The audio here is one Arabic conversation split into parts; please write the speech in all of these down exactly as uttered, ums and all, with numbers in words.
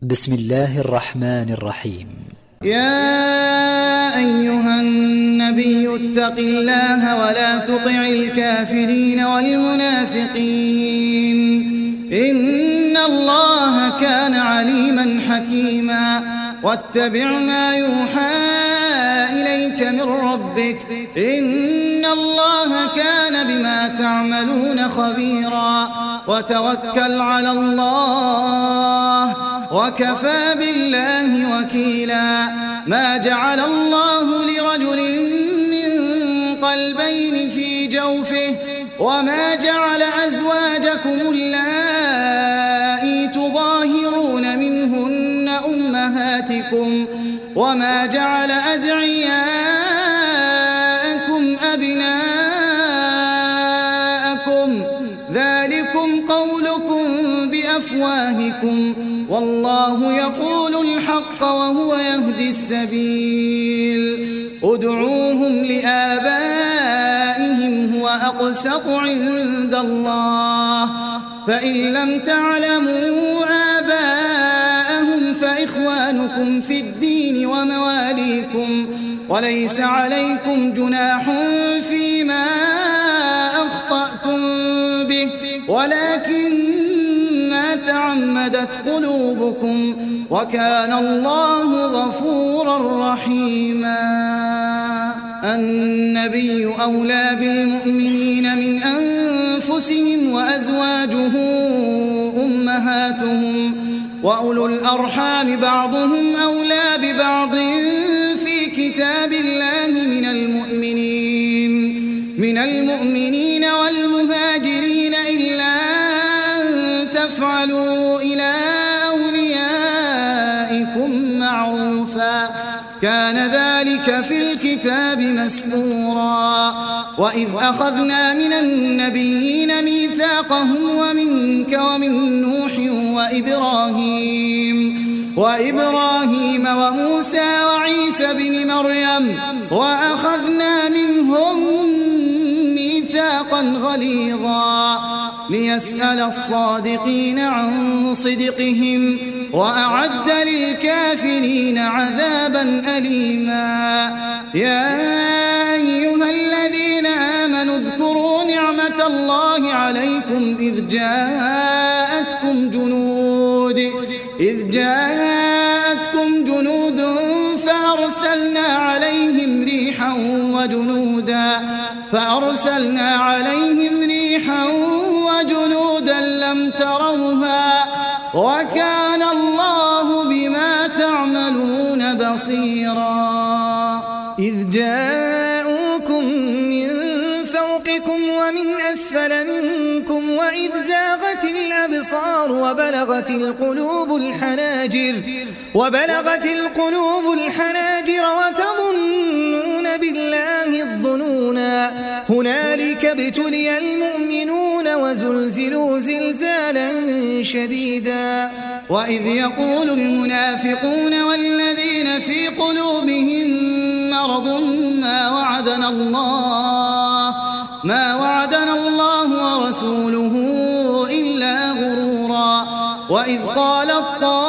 بسم الله الرحمن الرحيم. يا أيها النبي اتق الله ولا تطع الكافرين والمنافقين إن الله كان عليما حكيما واتبع ما يوحى إليك من ربك إن الله كان بما تعملون خبيرا وتوكل على الله وكفى بالله وكيلا. ما جعل الله لرجل من قلبين في جوفه وما جعل أزواجكم اللائي تظاهرون منهن أمهاتكم وما جعل أدعياءكم أبناءكم ذلكم قولكم بأفواهكم والله يقول الحق وهو يهدي السبيل. ادعوهم لآبائهم هو أقسط عند الله فإن لم تعلموا آباءهم فإخوانكم في الدين ومواليكم وليس عليكم جناح فيما أخطأتم به ولكن ما تعمدت قلوبكم وكان الله غفورا رحيما. النبي أولى بالمؤمنين من أنفسهم وأزواجه أمهاتهم وأولو الأرحام بعضهم أولى ببعض في كتاب الله من المؤمنين من المؤمنين والمهاجرين إلا تفعلوا إلى أوليائكم معروفا كان ذلك في الكتاب مسطورا. وإذ أخذنا من النبيين ميثاقهم ومنك ومن نوح وإبراهيم وإبراهيم وموسى وعيسى بن مريم وأخذنا منهم ميثاقا غليظا ليسأل الصادقين عن صدقهم وأعد للكافرين عذابا أليما. يا أيها الذين آمنوا اذكروا نعمة الله عليكم إذ جاءتكم جنود إذ جاءتكم جنود فأرسلنا عليهم ريحا وجنودا فأرسلنا عليهم ريحا وجنودا لم تروها وكان الله بما تعملون بصيرا. إذ جاءوكم من فوقكم ومن أسفل منكم وإذ زاغت الأبصار وبلغت القلوب الحناجر وبلغت القلوب الحناجر وتظنون بالله الظنونا هنالك ابتلي المؤمنون وزلزلوا زلزالا شديدا. وإذ يقول المنافقون والذين في قلوبهم مرض ما وعدنا الله ما وعدنا الله ورسوله إلا غرورا. وإذ قالت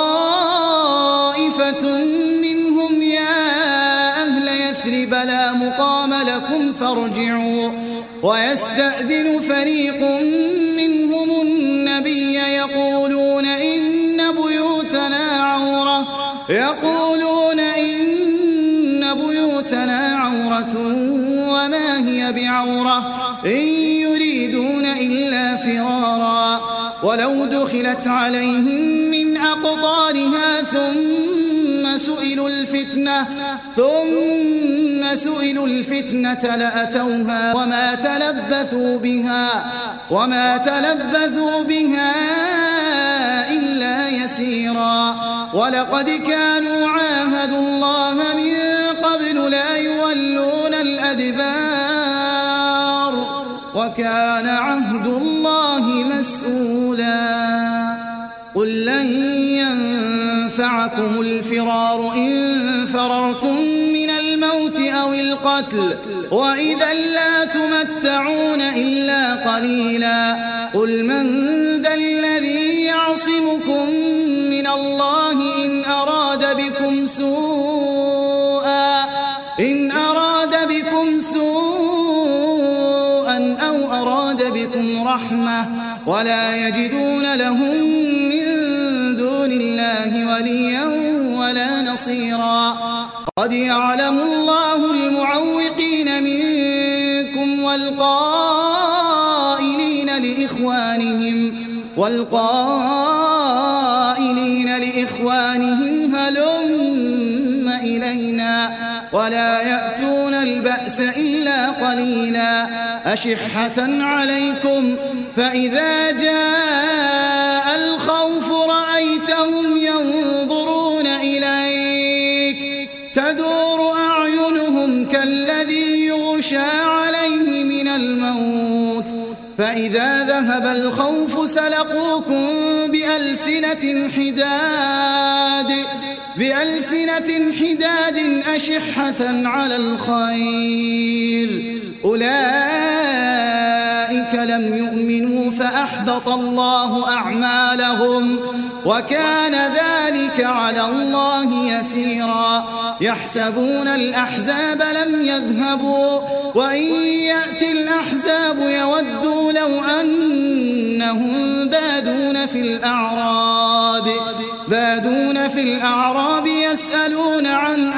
طائفة منهم يا أهل يثرب لا مقام لكم فارجعوا ويستأذن فريق منهم النبي يقولون إن بيوتنا عورة يقولون إن بيوتنا عورة وما هي بعورة إن يريدون إلا فرارا ولو دخلت عليهم من أقطارها ثم سئلوا الفتنة ثم سئلوا الفتنة لأتوها وما تلبثوا بها وما تلبثوا بها إلا يسيرا. ولقد كانوا عاهدوا الله من قبل لا يولون الأدبار وكان عهد الله مسؤولا. قل لن ينفعكم الفرار إن فررتم من الموت الموت أو القتل وإذا لا تمتعون إلا قليلا قل من ذا الذي يعصمكم من الله إن أراد بكم سوءا إن أراد بكم سوءا أو أراد بكم رحمة ولا يجدون لهم من دون الله وليا ولا نصيرا قد يعلم الله المعوقين منكم والقائلين لإخوانهم والقائلين لإخوانهم هلم إلينا ولا يأتون البأس إلا قليلا أشحة عليكم فإذا جاء الخوف رأيتهم ينظرون إليك تدور أعينهم كالذي يغشى عليه من الموت فإذا ذهب الخوف سلقوكم بألسنة حداد بألسنة حداد أشحة على الخير أولئك لم يؤمنوا فأحبط الله أعمالهم وكان ذلك على الله يسيرا يحسبون الأحزاب لم يذهبوا وإن يأتي الأحزاب يودوا لو أنهم بادون في الأعراب بادون في الأعراب يسألون عن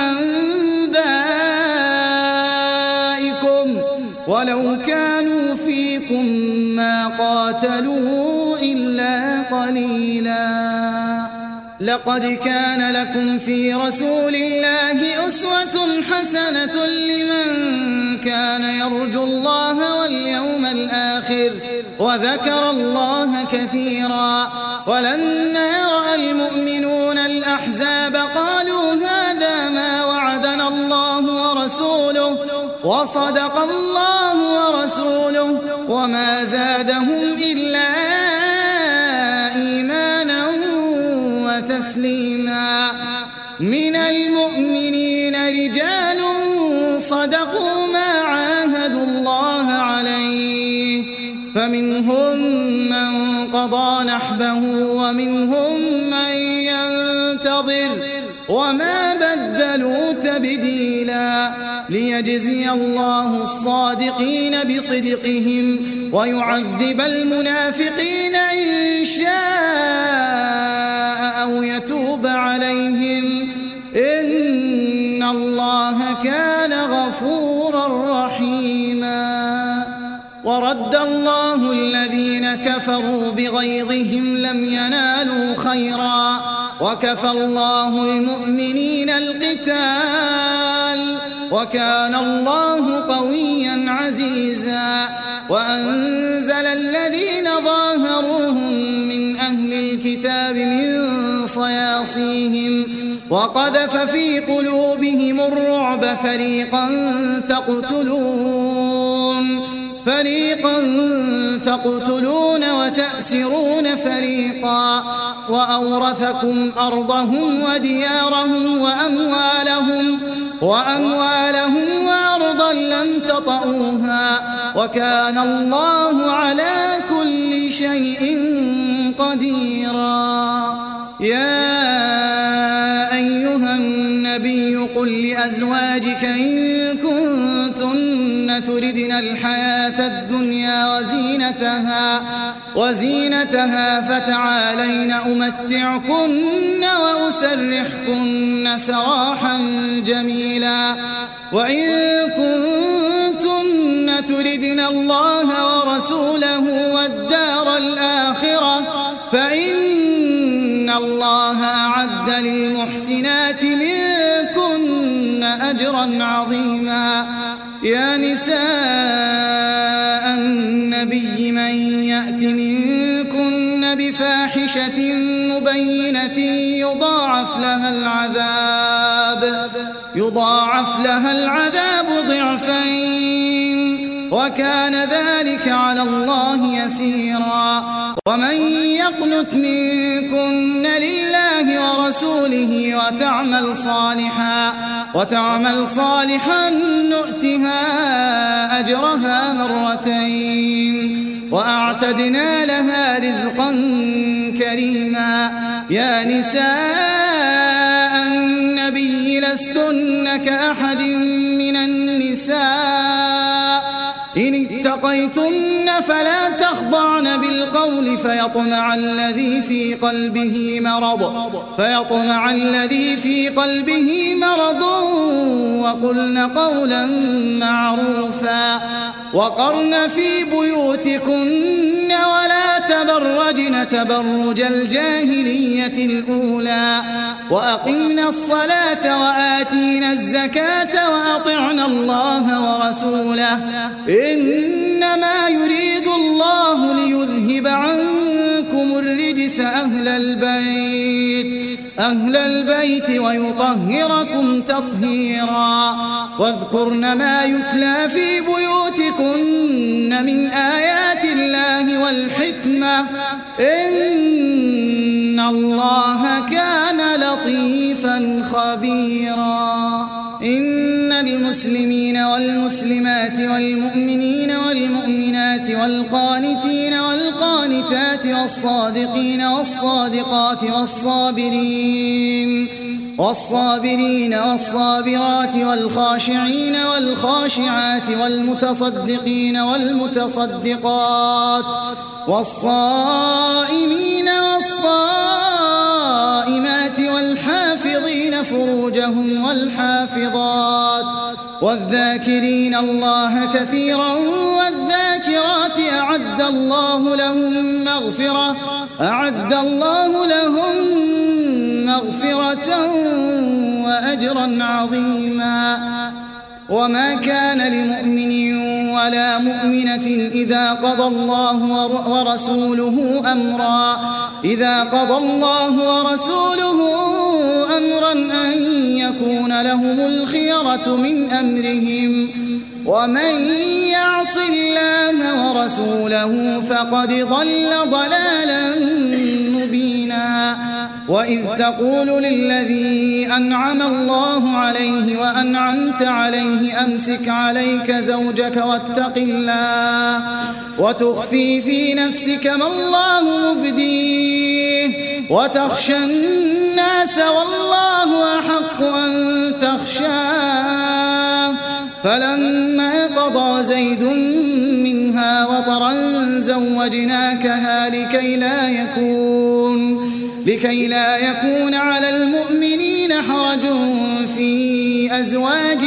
أنبائكم ولو كانوا فيكم ما قاتلوا إلا قليلا لقد كان لكم في رسول الله أسوة حسنة لمن كان يرجو الله واليوم الآخر وذكر الله كثيرا ولما رأى المؤمنون الأحزاب قالوا هذا ما وعدنا الله ورسوله وصدق الله ورسوله وما زادهم إلا إيمانا وتسليما من المؤمنين رجال صدقوا ما عاهدوا الله عليه فمنهم من قضى نحبه ومنهم من ينتظر وما بدلوا تبديلا ليجزي الله الصادقين بصدقهم ويعذب المنافقين إن شاء أو يتوب عليهم إن الله كان غفورا رحيما ورد الله الذين كفروا بغيظهم لم ينالوا خيرا وكفى الله المؤمنين القتال وكان الله قويا عزيزا وأنزل الذين ظاهروهم من أهل الكتاب من صياصيهم وقذف في قلوبهم الرعب فريقا تقتلون فريقا تقتلون وتأسرون فريقا وأورثكم أرضهم وديارهم وأموالهم وأموالهم وأرضا لم تطئوها وكان الله على كل شيء قديرا يا أيها النبي قل لأزواجك إن كنتن تردن الحياة الدنيا وزينتها وزينتها فتعالين أمتعكن وأسرحكن سراحا جميلا وإن كنتن تردن الله ورسوله والدار الآخرة فإن الله أعد للمحسنات منكن أجرا عظيما يا نساء النبي من يأت منكن بفاحشة مبينة يضاعف لها العذاب يضاعف لها العذاب ضعفين وكان ذلك على الله يسيرا. ومن يقنت منكن لله ورسوله وتعمل صالحا وتعمل صالحا نؤتها أجرها مرتين وأعتدنا لها رزقا كريما. يا نساء النبي لستن كأحد من النساء إن اتقيتن فلا تخضعن بالقول فيطمع الذي في قلبه مرض فيطمع الذي في قلبه مرض وقلن قولا معروفا. وقرن في بيوتكن ولا تبرجن تبرج الجاهلية الأولى وأقمنا الصلاة وآتينا الزكاة وأطعنا الله ورسوله إنما يريد الله ليذهب عنكم الرجس أهل البيت أهل البيت ويطهركم تطهيرا. واذكرن ما يتلى في بيوتكن من آيات الله والحكمة إن الله كان لطيفا خبيرا. إن المسلمين والمسلمات والمؤمنين والمؤمنات والقانتين والقانتات والصادقين والصادقات والصابرين والصابرين والصابرات والخاشعين والخاشعات والمتصدقين والمتصدقات والصائمين والصائمات والحافظين فروجهم والحافظات والذاكرين الله كثيرا والذاكرات أعد الله لهم مغفرة أعد الله لهم مغفرة وأجرا عظيما. وما كان لمؤمن ولا مؤمنة إذا قضى الله ورسوله أمرا إذا قضى الله ورسوله أمرا أن يكون لهم الخيرة من أمرهم ومن يعص الله ورسوله فقد ضل ضلالا مبينا. وإذ تقول للذي أنعم الله عليه وأنعمت عليه أمسك عليك زوجك واتق الله وتخفي في نفسك ما الله مبديه وتخشى الناس والله أحق أن تخشاه. فلما قضى زيد منها وطرا زوجناكها لكي لا يكون لكي لا يكون على المؤمنين حرج في أزواج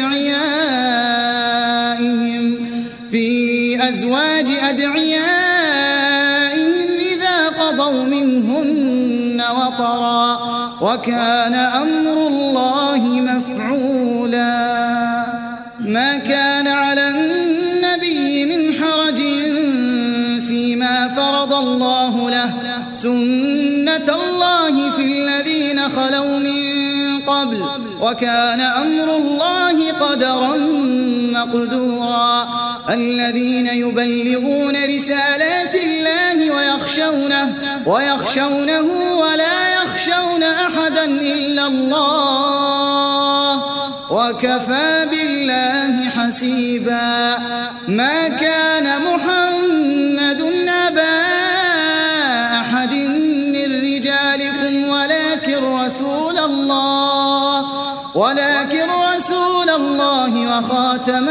أدعيائهم في أزواج أدعيائهم إذا قضوا منهن وطرا وكان أمر الله مفعولا. ما كان على النبي من حرج فيما فرض الله له سنة الله في الذين خلوا من قبل وكان أمر الله قدرا مقدورا. الذين يبلغون رسالات الله ويخشونه ويخشونه ولا يخشون أحدا إلا الله وكفى بالله حسيبا. ما كان محمد أبا أحد من رجالكم ولكن رسول الله ولكن رسول الله وخاتم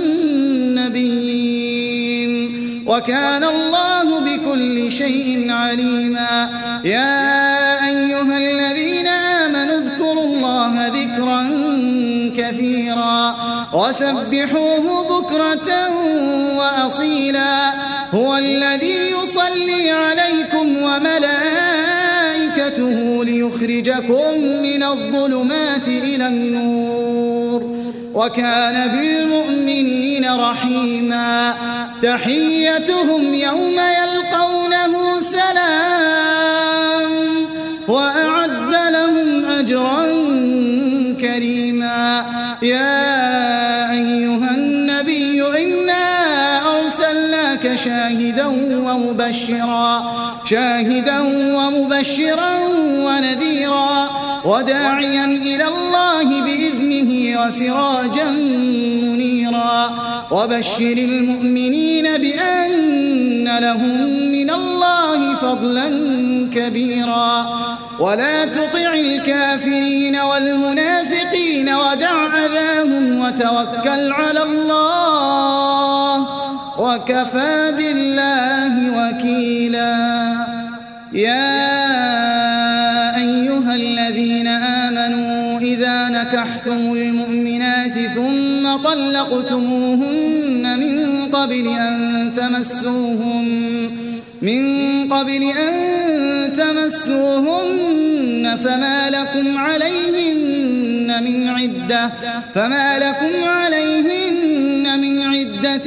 النبيين وكان الله بكل شيء عليما. يا أيها الذين آمنوا اذكروا الله ذكرا كثيرا وسبحوه بكرة وأصيلا. هو الذي يصلي عليكم وملائكته ليخرجكم من الظلمات إلى النور وكان بالمؤمنين رحيما. تحيتهم يوم يلقونه سلام وأعد لهم أجرا كريما. يا أيها النبي إنا شاهدا ومبشرا شاهدا ومبشرا ونذيرا وداعيا إلى الله بإذنه وسراجا منيرا وبشر المؤمنين بأن لهم من الله فضلا كبيرا ولا تطع الكافرين والمنافقين ودع أذاهم وتوكل على الله وكفى بالله وكيلا. يا أيها الذين آمنوا إذا نكحتم المؤمنات ثم طلقتموهن من قبل أن تمسوهن من قبل أن تمسوهن فما لكم عليهن من عدة فما لكم عليهن من عدة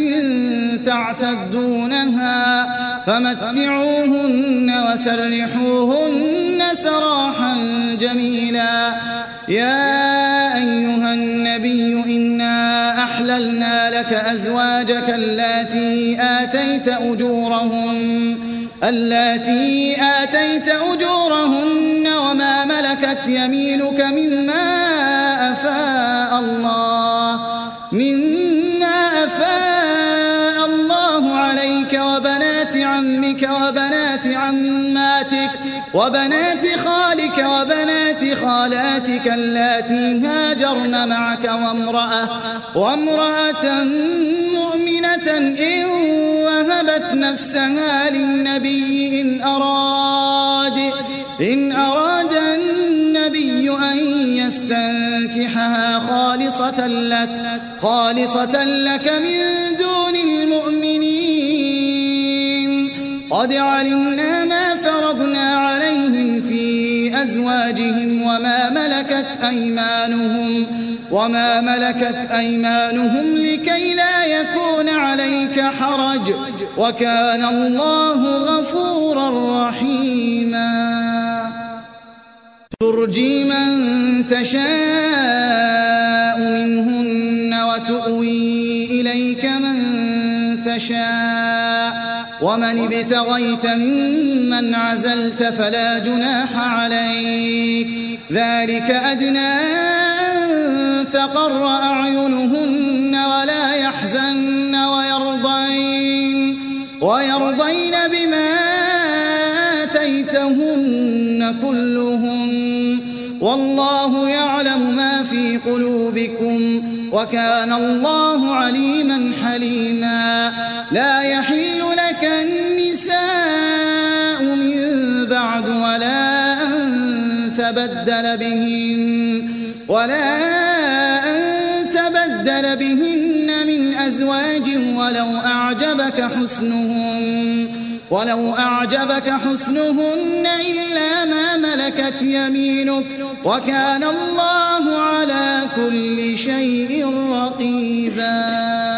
تعتدونها فمتعوهن وسرحوهن سراحا جميلا. يا أيها النبي إنا أحللنا لك أزواجك اللاتي آتيت أجورهن اللاتي آتيت أجورهن وما ملكت يمينك مما أفاء الله مما أفاء الله عليك وبنات عمك وبنات عماتك وبنات خالك وبنات خالاتك اللاتي هاجرن معك وامرأة وامرأة مؤمنة إن وهبت نفسها للنبي إن أراد إن أراد النبي أن يستنكحها خالصة لك خالصة لك من دون المؤمنين. قد علمنا ما فرضنا عليهم في أزواجهم وما ملكت أيمانهم وما ملكت أيمانهم لكي لا يكون عليك حرج وكان الله غفورا رحيما. ترجي من تشاء منهن وتؤوي إليك من تشاء ومن ابتغيت ممن عزلت فلا جناح عليك ذلك أدنى أن تقر أعينهن ولا يحزن ويرضين ويرضين بما آتيتهن كلهم والله يعلم ما في قلوبكم وكان الله عليما حليما. لا يحل لك النساء من بعد ولا أن تبدل بهن ولا أن تبدل بهن من أزواج ولو أعجبك حسنهن ولو أعجبك حسنهن إلا ما ملكت يمينك وكان الله على كل شيء رقيبا.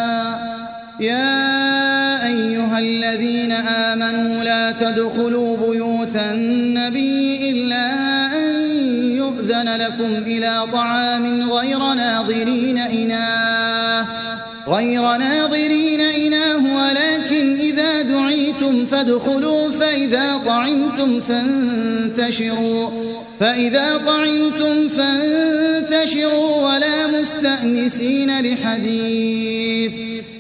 يا أيها الذين آمنوا لا تدخلوا بيوت النبي إلا أن يؤذن لكم إلى طعام غير ناظرين إناه غير ناظرين إناه ولكن إذا دعيتم فادخلوا فإذا طعمتم فانتشروا فإذا طعمتم فانتشروا ولا مستأنسين لحديث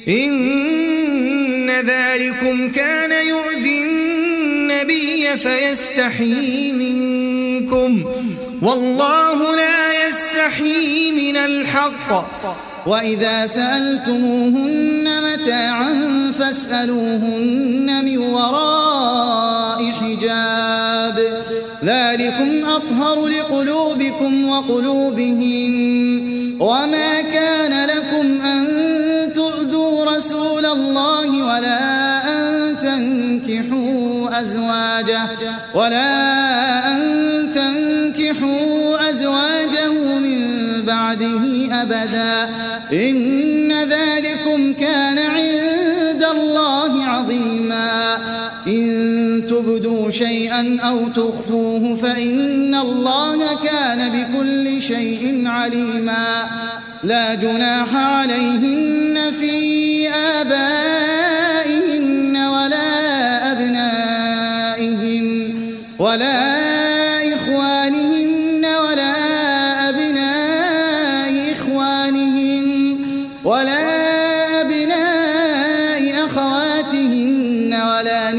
إن ذلكم كان يؤذي النبي فيستحيي منكم والله لا يستحيي من الحق. وإذا سألتموهن متاعا فاسألوهن من وراء حجاب ذلكم أطهر لقلوبكم وقلوبهم. وما كان لكم أن تؤذوا رسول الله ولا أن تنكحوا أزواجه ولا أن تنكحوا أزواجه من بعده أبدا إن ذلكم كان عند الله عظيما. إن تبدوا شيئا أو تخفوه فإن الله كان بكل شيء عليما. لا جناح عليهن في آبائهن ولا إخوانهن ولا أبناء إخوانهن ولا أبناء أخواتهن ولا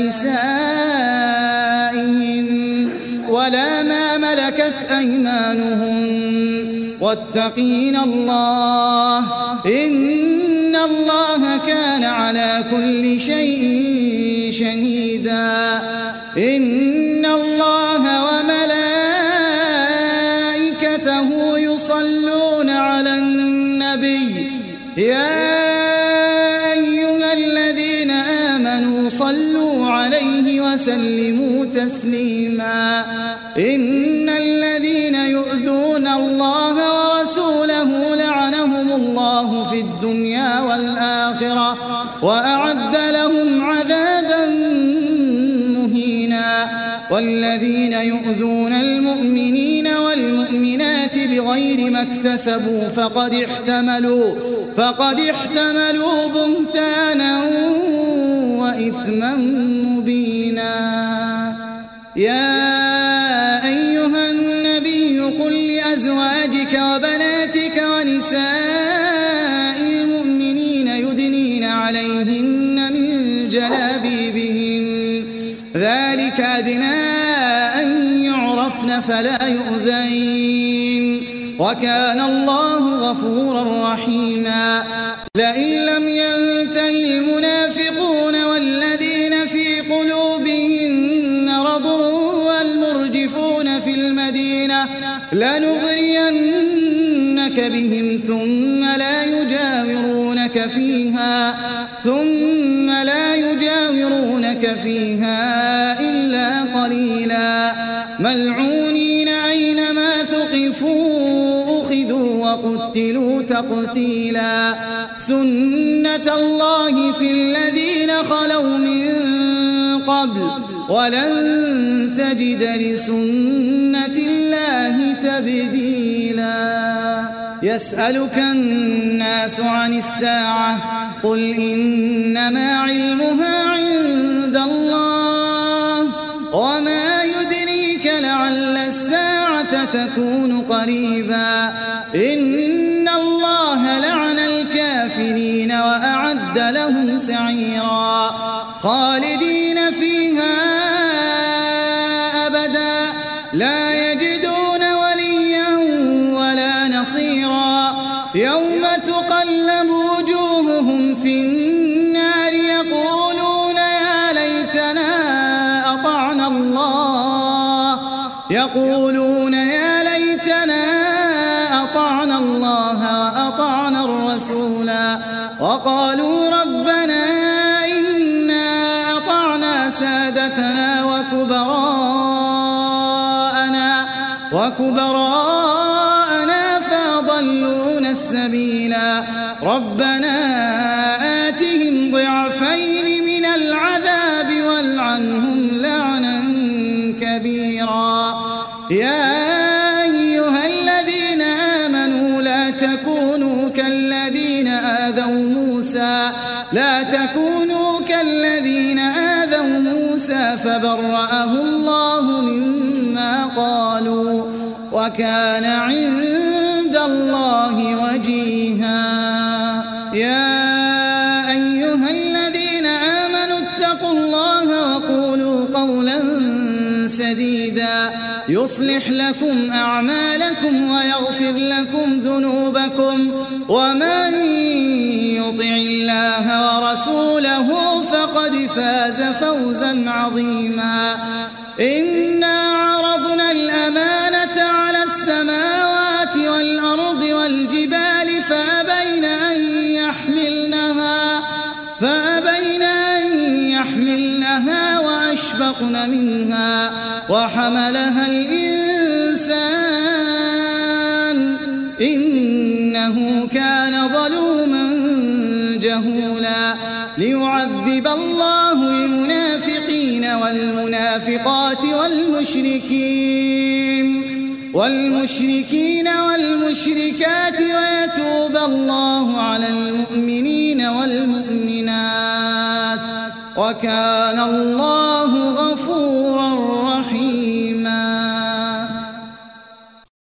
نسائهن ولا ما ملكت أيمانهن واتقين الله إن الله كان على كل شيء شهيدا إن الله وملائكته يصلون على النبي يا أيها الذين آمنوا صلوا عليه وسلموا تسليما إن الذين يؤذون الله ورسوله لعنهم الله في الدنيا والآخرة وأعد لهم عذابا مهينا والذين يؤذون المؤمنين والمؤمنات بغير ما اكتسبوا فقد احتملوا فقد احتملوا بهتانا وإثما مبينا يا أيها النبي قل لأزواجك وبناتك ونساء المؤمنين يدنين عليهن من جلابيبهن ذلك أدنى أن يعرفن فلا يؤذين وكان الله غفورا رحيما لئن لم ينتهي المنافقون والذين في قلوبهم مرض والمرجفون في المدينة لنغرينك بهم ثم لا يجاورونك فيها ثم لا يجاورونك فيها إلا قليلا ملعونين أينما ثقفوا أخذوا وقتلوا تقتيلا سنة الله في الذين خلوا من قبل ولن تجد لسنة الله تبديلا يسألك الناس عن الساعة قل إنما علمها عند الله وما يدريك لعل الساعة تكون قريبا إن الله لعن الكافرين وأعد لهم سعيرا خالدين فيها أبدا لا يجدون وليا ولا نصيرا يوم تقلب وجوههم في النار يقولون يا ليتنا أطعنا الله يقولون يا ليتنا أطعنا الله وأطعنا الرسولا وقالوا ربنا إنا أطعنا سادتنا وكبراءنا وكبراءنا فأضلونا السبيلا ربنا آتهم ضعفين من العذاب والعنهم لعنا كبيرا يا أيها الذين آمنوا لا تكونوا كالذين آذوا موسى لا تكونوا كالذين آذوا موسى فبرأه الله مما قالوا وكان عند الله وجيها يا أيها الذين آمنوا اتقوا الله وقولوا قولا سديدا يصلح لكم أعمالكم ويغفر لكم ذنوبكم ومن يطع الله ورسوله فقد فاز فوزا عظيما إنا عرضنا الأمانة على السماوات والأرض والجبال فأبين أن يحملنها فأبين أن يحملنها وأشفقن منها وحملها الإنسان إنه كان ظلوما جهولا ليعذب الله المنافقين والمنافقات والمشركين والمشركين والمشركات ويتوب الله على المؤمنين والمؤمنات وكان الله